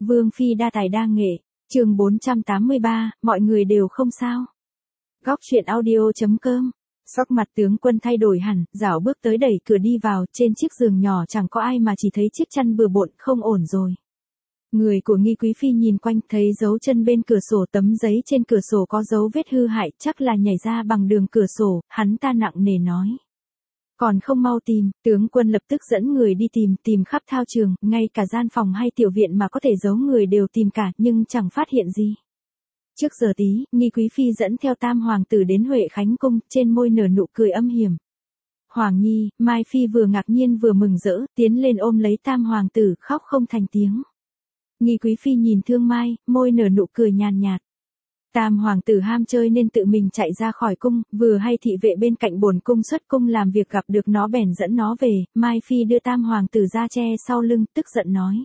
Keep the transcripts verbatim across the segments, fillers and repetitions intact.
Vương phi đa tài đa nghệ, chương bốn trăm tám mươi ba, mọi người đều không sao. Góc truyện audio chấm com. Sắc mặt tướng quân thay đổi hẳn, rảo bước tới đẩy cửa đi vào, trên chiếc giường nhỏ chẳng có ai mà chỉ thấy chiếc chăn bừa bộn, không ổn rồi. Người của Nghi quý phi nhìn quanh, thấy dấu chân bên cửa sổ, tấm giấy trên cửa sổ có dấu vết hư hại, chắc là nhảy ra bằng đường cửa sổ, hắn ta nặng nề nói. Còn không mau tìm, tướng quân lập tức dẫn người đi tìm, tìm khắp thao trường, ngay cả gian phòng hay tiểu viện mà có thể giấu người đều tìm cả, nhưng chẳng phát hiện gì. Trước giờ tí, Nghi quý phi dẫn theo tam hoàng tử đến Huệ Khánh cung, trên môi nở nụ cười âm hiểm. Hoàng Nhi, Mai phi vừa ngạc nhiên vừa mừng rỡ, tiến lên ôm lấy tam hoàng tử, khóc không thành tiếng. Nghi quý phi nhìn Thương Mai, môi nở nụ cười nhàn nhạt. Tam hoàng tử ham chơi nên tự mình chạy ra khỏi cung, vừa hay thị vệ bên cạnh bổn cung xuất cung làm việc gặp được nó bèn dẫn nó về. Mai phi đưa tam hoàng tử ra che sau lưng, tức giận nói.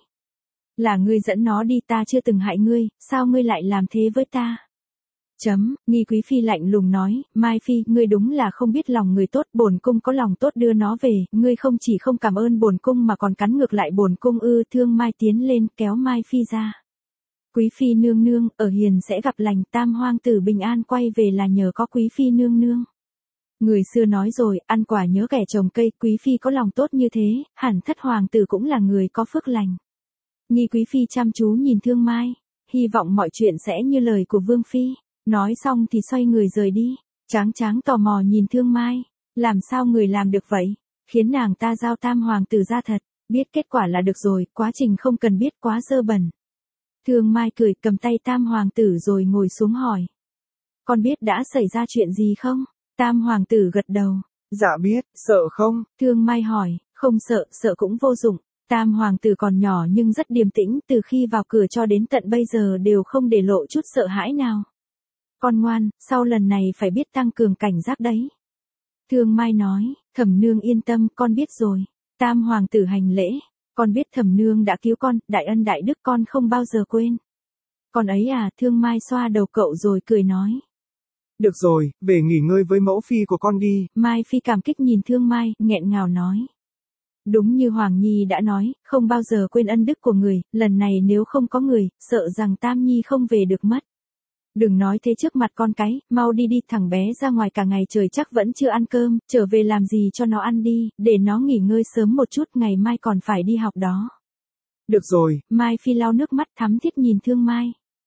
Là ngươi dẫn nó đi, ta chưa từng hại ngươi, sao ngươi lại làm thế với ta? Chấm, Nghi quý phi lạnh lùng nói, Mai phi, ngươi đúng là không biết lòng người tốt, bổn cung có lòng tốt đưa nó về, ngươi không chỉ không cảm ơn bổn cung mà còn cắn ngược lại bổn cung ư? Thương Mai tiến lên, kéo Mai phi ra. Quý phi nương nương, ở hiền sẽ gặp lành, tam hoàng tử bình an quay về là nhờ có quý phi nương nương. Người xưa nói rồi, ăn quả nhớ kẻ trồng cây, quý phi có lòng tốt như thế, hẳn thất hoàng tử cũng là người có phước lành. Nghi quý phi chăm chú nhìn Thương Mai, hy vọng mọi chuyện sẽ như lời của vương phi. Nói xong thì xoay người rời đi. Tráng Tráng tò mò nhìn Thương Mai, làm sao người làm được vậy, khiến nàng ta giao tam hoàng tử ra thật, biết kết quả là được rồi, quá trình không cần biết quá dơ bẩn. Thương Mai cười, cầm tay tam hoàng tử rồi ngồi xuống hỏi. Con biết đã xảy ra chuyện gì không? Tam hoàng tử gật đầu. Dạ biết, sợ không? Thương Mai hỏi, không sợ, sợ cũng vô dụng. Tam hoàng tử còn nhỏ nhưng rất điềm tĩnh, từ khi vào cửa cho đến tận bây giờ đều không để lộ chút sợ hãi nào. Con ngoan, sau lần này phải biết tăng cường cảnh giác đấy. Thương Mai nói, Thẩm nương yên tâm, con biết rồi. Tam hoàng tử hành lễ. Con biết Thẩm nương đã cứu con, đại ân đại đức con không bao giờ quên. Con ấy à? Thương Mai xoa đầu cậu rồi cười nói. Được rồi, về nghỉ ngơi với mẫu phi của con đi. Mai phi cảm kích nhìn Thương Mai, nghẹn ngào nói. Đúng như Hoàng Nhi đã nói, không bao giờ quên ân đức của người, lần này nếu không có người, sợ rằng Tam Nhi không về được mất. Đừng nói thế trước mặt con cái, mau đi đi, thằng bé ra ngoài cả ngày trời chắc vẫn chưa ăn cơm, trở về làm gì cho nó ăn đi, để nó nghỉ ngơi sớm một chút, ngày mai còn phải đi học đó. Được rồi. Mai phi lau nước mắt thắm thiết nhìn Thương Mai.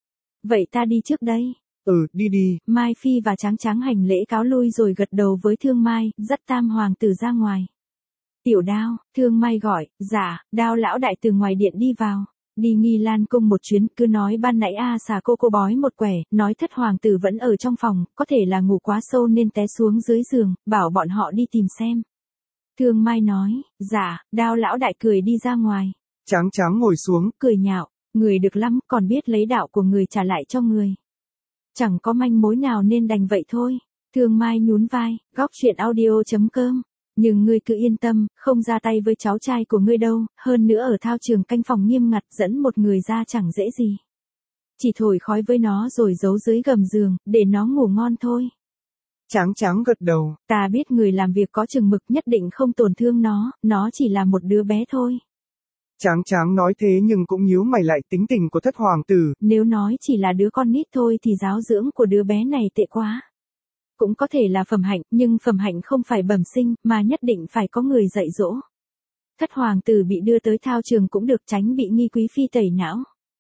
Vậy ta đi trước đây. Ừ, đi đi. Mai phi và Tráng Tráng hành lễ cáo lui rồi gật đầu với Thương Mai, dắt tam hoàng tử ra ngoài. Tiểu Đao, Thương Mai gọi, dạ, Đao lão đại từ ngoài điện đi vào. Đi Nghi Lan cung một chuyến, cứ nói ban nãy a xà cô cô bói một quẻ, nói thất hoàng tử vẫn ở trong phòng, có thể là ngủ quá sâu nên té xuống dưới giường, bảo bọn họ đi tìm xem. Thương Mai nói, dạ, Đao lão đại cười đi ra ngoài. Tráng Tráng ngồi xuống, cười nhạo, người được lắm, còn biết lấy đạo của người trả lại cho người. Chẳng có manh mối nào nên đành vậy thôi. Thương Mai nhún vai, góc truyện audio chấm com. Nhưng ngươi cứ yên tâm, không ra tay với cháu trai của ngươi đâu, hơn nữa ở thao trường canh phòng nghiêm ngặt, dẫn một người ra chẳng dễ gì. Chỉ thổi khói với nó rồi giấu dưới gầm giường, để nó ngủ ngon thôi. Tráng Tráng gật đầu. Ta biết người làm việc có chừng mực, nhất định không tổn thương nó, nó chỉ là một đứa bé thôi. Tráng Tráng nói thế nhưng cũng nhíu mày lại, tính tình của thất hoàng tử. Nếu nói chỉ là đứa con nít thôi thì giáo dưỡng của đứa bé này tệ quá. Cũng có thể là phẩm hạnh, nhưng phẩm hạnh không phải bẩm sinh, mà nhất định phải có người dạy dỗ. Thất hoàng tử bị đưa tới thao trường cũng được, tránh bị Nghi quý phi tẩy não.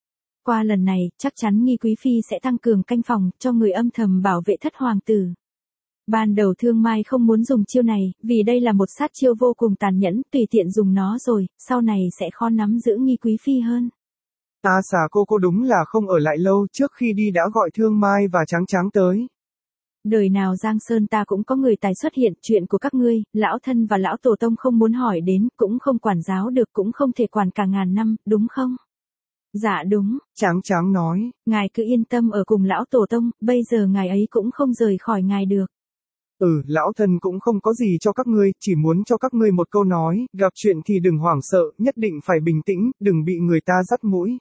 Qua lần này, chắc chắn Nghi quý phi sẽ tăng cường canh phòng, cho người âm thầm bảo vệ thất hoàng tử. Ban đầu Thương Mai không muốn dùng chiêu này, vì đây là một sát chiêu vô cùng tàn nhẫn, tùy tiện dùng nó rồi, sau này sẽ khó nắm giữ Nghi quý phi hơn. A xà cô cô đúng là không ở lại lâu, trước khi đi đã gọi Thương Mai và Tráng Tráng tới. Đời nào Giang Sơn ta cũng có người tài xuất hiện, chuyện của các ngươi, lão thân và lão tổ tông không muốn hỏi đến, cũng không quản giáo được, cũng không thể quản cả ngàn năm, đúng không? Dạ đúng, Tráng Tráng nói. Ngài cứ yên tâm ở cùng lão tổ tông, bây giờ ngài ấy cũng không rời khỏi ngài được. Ừ, lão thân cũng không có gì cho các ngươi, chỉ muốn cho các ngươi một câu nói, gặp chuyện thì đừng hoảng sợ, nhất định phải bình tĩnh, đừng bị người ta dắt mũi.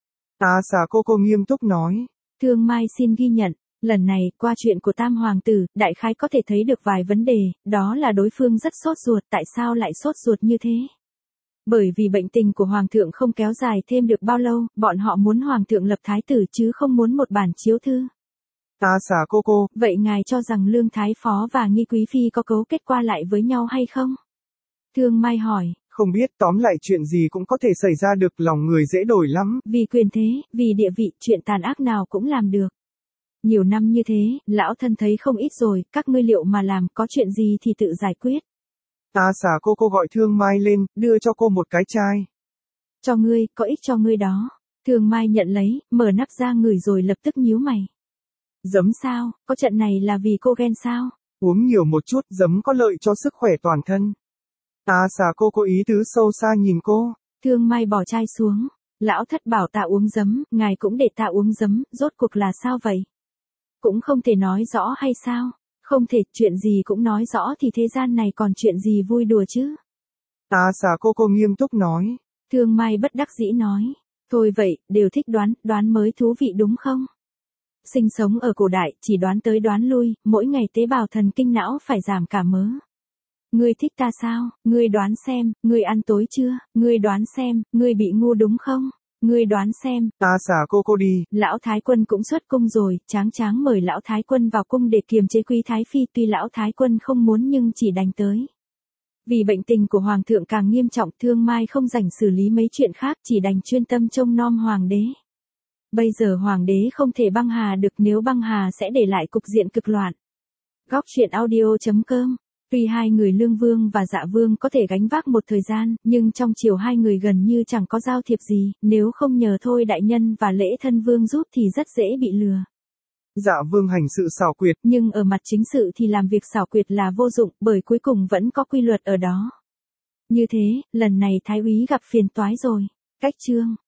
A xà cô cô nghiêm túc nói. Thương Mai xin ghi nhận. Lần này, qua chuyện của tam hoàng tử, đại khái có thể thấy được vài vấn đề, đó là đối phương rất sốt ruột, tại sao lại sốt ruột như thế? Bởi vì bệnh tình của hoàng thượng không kéo dài thêm được bao lâu, bọn họ muốn hoàng thượng lập thái tử chứ không muốn một bản chiếu thư. Ta xà cô cô. Vậy ngài cho rằng Lương Thái Phó và Nghi Quý Phi có cấu kết qua lại với nhau hay không? Thương Mai hỏi. Không biết, tóm lại chuyện gì cũng có thể xảy ra được, lòng người dễ đổi lắm. Vì quyền thế, vì địa vị, chuyện tàn ác nào cũng làm được. Nhiều năm như thế, lão thân thấy không ít rồi, các ngươi liệu mà làm, có chuyện gì thì tự giải quyết. Ta xà cô cô gọi Thương Mai lên, đưa cho cô một cái chai. Cho ngươi, có ích cho ngươi đó. Thương Mai nhận lấy, mở nắp ra ngửi rồi lập tức nhíu mày. Giấm sao, có trận này là vì cô ghen sao? Uống nhiều một chút, giấm có lợi cho sức khỏe toàn thân. Ta xà cô cô ý tứ sâu xa nhìn cô. Thương Mai bỏ chai xuống. Lão thất bảo ta uống giấm, ngài cũng để ta uống giấm, rốt cuộc là sao vậy? Cũng không thể nói rõ hay sao? Không thể, chuyện gì cũng nói rõ thì thế gian này còn chuyện gì vui đùa chứ? Ta xà cô cô nghiêm túc nói. Thương Mai bất đắc dĩ nói. Thôi vậy, đều thích đoán, đoán mới thú vị đúng không? Sinh sống ở cổ đại, chỉ đoán tới đoán lui, mỗi ngày tế bào thần kinh não phải giảm cả mớ. Ngươi thích ta sao? Ngươi đoán xem, ngươi ăn tối chưa? Ngươi đoán xem, ngươi bị ngu đúng không? Ngươi đoán xem. Ta xà cô cô đi. Lão Thái Quân cũng xuất cung rồi, Tráng Tráng mời Lão Thái Quân vào cung để kiềm chế Quý Thái Phi, tuy Lão Thái Quân không muốn nhưng chỉ đành tới. Vì bệnh tình của Hoàng thượng càng nghiêm trọng, Thương Mai không rảnh xử lý mấy chuyện khác, chỉ đành chuyên tâm trông nom Hoàng đế. Bây giờ Hoàng đế không thể băng hà được, nếu băng hà sẽ để lại cục diện cực loạn. Góc truyện audio chấm com. Tuy hai người Lương Vương và Dạ Vương có thể gánh vác một thời gian, nhưng trong chiều hai người gần như chẳng có giao thiệp gì, nếu không nhờ Thôi đại nhân và Lễ Thân Vương giúp thì rất dễ bị lừa. Dạ Vương hành sự xảo quyệt, nhưng ở mặt chính sự thì làm việc xảo quyệt là vô dụng, bởi cuối cùng vẫn có quy luật ở đó. Như thế, lần này Thái úy gặp phiền toái rồi. Cách chương